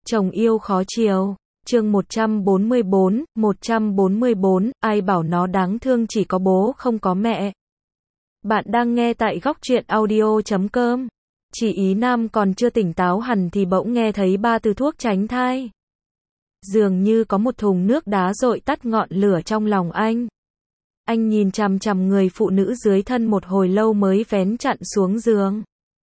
Chồng yêu khó chiều. Chương 144, ai bảo nó đáng thương chỉ có bố không có mẹ. Bạn đang nghe tại góc truyện audio.com. Chị Ý Nam còn chưa tỉnh táo hẳn thì bỗng nghe thấy 3 từ thuốc tránh thai. Dường như có một thùng nước đá dội tắt ngọn lửa trong lòng anh. Anh nhìn chằm chằm người phụ nữ dưới thân một hồi lâu mới vén chặn xuống giường.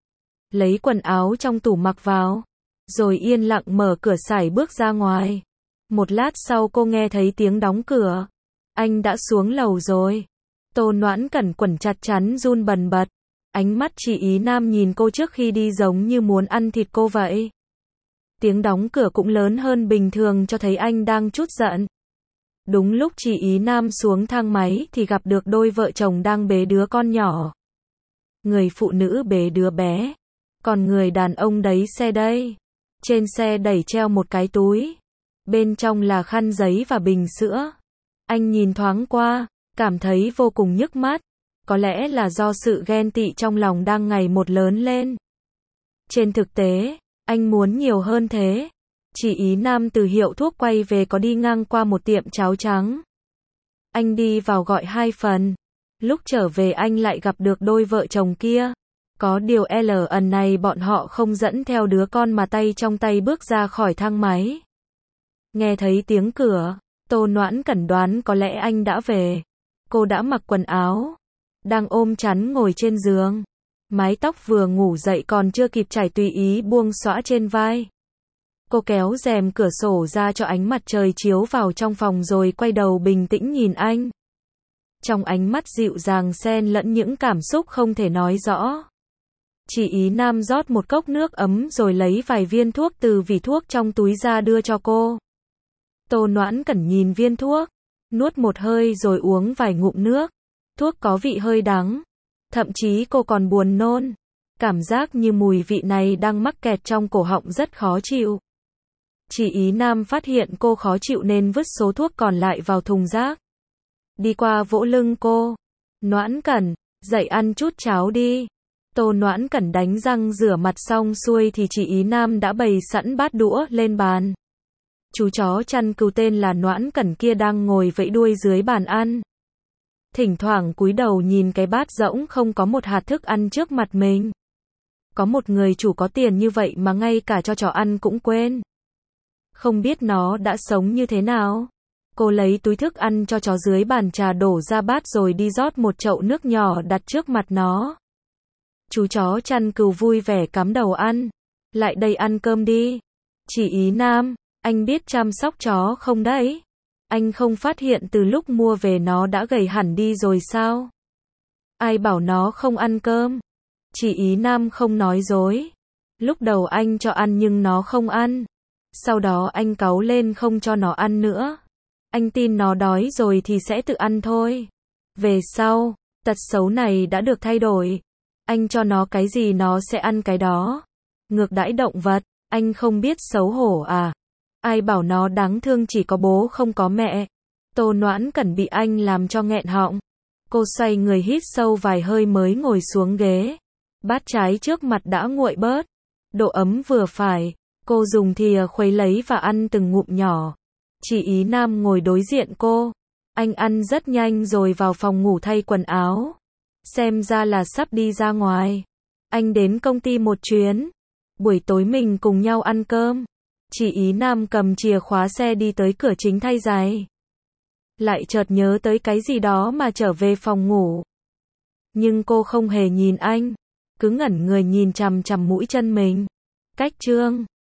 Lấy quần áo trong tủ mặc vào, rồi yên lặng mở cửa sải bước ra ngoài. Một lát sau cô nghe thấy tiếng đóng cửa. Anh đã xuống lầu rồi. Tô Noãn Cẩn quẩn chặt chắn run bần bật. Ánh mắt chị Ý Nam nhìn cô trước khi đi giống như muốn ăn thịt cô vậy. Tiếng đóng cửa cũng lớn hơn bình thường cho thấy anh đang chút giận. Đúng lúc chị Ý Nam xuống thang máy thì gặp được đôi vợ chồng đang bế đứa con nhỏ. Người phụ nữ bế đứa bé, còn người đàn ông đấy xe đây. Trên xe đẩy treo một cái túi. Bên trong là khăn giấy và bình sữa. Anh nhìn thoáng qua, cảm thấy vô cùng nhức mắt. Có lẽ là do sự ghen tị trong lòng đang ngày một lớn lên. Trên thực tế, anh muốn nhiều hơn thế. Chị Ý Nam từ hiệu thuốc quay về có đi ngang qua một tiệm cháo trắng. Anh đi vào gọi 2 phần. Lúc trở về anh lại gặp được đôi vợ chồng kia. Có điều lần này bọn họ không dẫn theo đứa con mà tay trong tay bước ra khỏi thang máy. Nghe thấy tiếng cửa, Tô Noãn Cẩn đoán có lẽ anh đã về. Cô đã mặc quần áo, đang ôm chăn ngồi trên giường. Mái tóc vừa ngủ dậy còn chưa kịp chải tùy ý buông xõa trên vai. Cô kéo rèm cửa sổ ra cho ánh mặt trời chiếu vào trong phòng rồi quay đầu bình tĩnh nhìn anh. Trong ánh mắt dịu dàng xen lẫn những cảm xúc không thể nói rõ. Chị Ý Nam rót một cốc nước ấm rồi lấy vài viên thuốc từ vỉ thuốc trong túi ra đưa cho cô. Tô Noãn Cẩn nhìn viên thuốc, nuốt một hơi rồi uống vài ngụm nước. Thuốc có vị hơi đắng, thậm chí cô còn buồn nôn. Cảm giác như mùi vị này đang mắc kẹt trong cổ họng rất khó chịu. Chị Ý Nam phát hiện cô khó chịu nên vứt số thuốc còn lại vào thùng rác. Đi qua vỗ lưng cô. Noãn Cẩn, dậy ăn chút cháo đi. Tô Noãn Cẩn đánh răng rửa mặt xong xuôi thì chị Ý Nam đã bày sẵn bát đũa lên bàn. Chú chó chăn cừu tên là Noãn Cẩn kia đang ngồi vẫy đuôi dưới bàn ăn. Thỉnh thoảng cúi đầu nhìn cái bát rỗng không có một hạt thức ăn trước mặt mình. Có một người chủ có tiền như vậy mà ngay cả cho chó ăn cũng quên. Không biết nó đã sống như thế nào. Cô lấy túi thức ăn cho chó dưới bàn trà đổ ra bát rồi đi rót một chậu nước nhỏ đặt trước mặt nó. Chú chó chăn cừu vui vẻ cắm đầu ăn. Lại đây ăn cơm đi. Chị Ý Nam, anh biết chăm sóc chó không đấy? Anh không phát hiện từ lúc mua về nó đã gầy hẳn đi rồi sao? Ai bảo nó không ăn cơm? Chị Ý Nam không nói dối. Lúc đầu anh cho ăn nhưng nó không ăn. Sau đó anh cáu lên không cho nó ăn nữa. Anh tin nó đói rồi thì sẽ tự ăn thôi. Về sau, tật xấu này đã được thay đổi. Anh cho nó cái gì nó sẽ ăn cái đó. Ngược đãi động vật, anh không biết xấu hổ à? Ai bảo nó đáng thương chỉ có bố không có mẹ. Tô Noãn Cẩn bị anh làm cho nghẹn họng. Cô xoay người hít sâu vài hơi mới ngồi xuống ghế. Bát trái trước mặt đã nguội bớt. Độ ấm vừa phải. Cô dùng thìa khuấy lấy và ăn từng ngụm nhỏ. Chị Ý Nam ngồi đối diện cô. Anh ăn rất nhanh rồi vào phòng ngủ thay quần áo. Xem ra là sắp đi ra ngoài. Anh đến công ty một chuyến. Buổi tối mình cùng nhau ăn cơm. Chị Ý Nam cầm chìa khóa xe đi tới cửa chính thay giày. Lại chợt nhớ tới cái gì đó mà trở về phòng ngủ. Nhưng cô không hề nhìn anh. Cứ ngẩn người nhìn chằm chằm mũi chân mình. Cách chương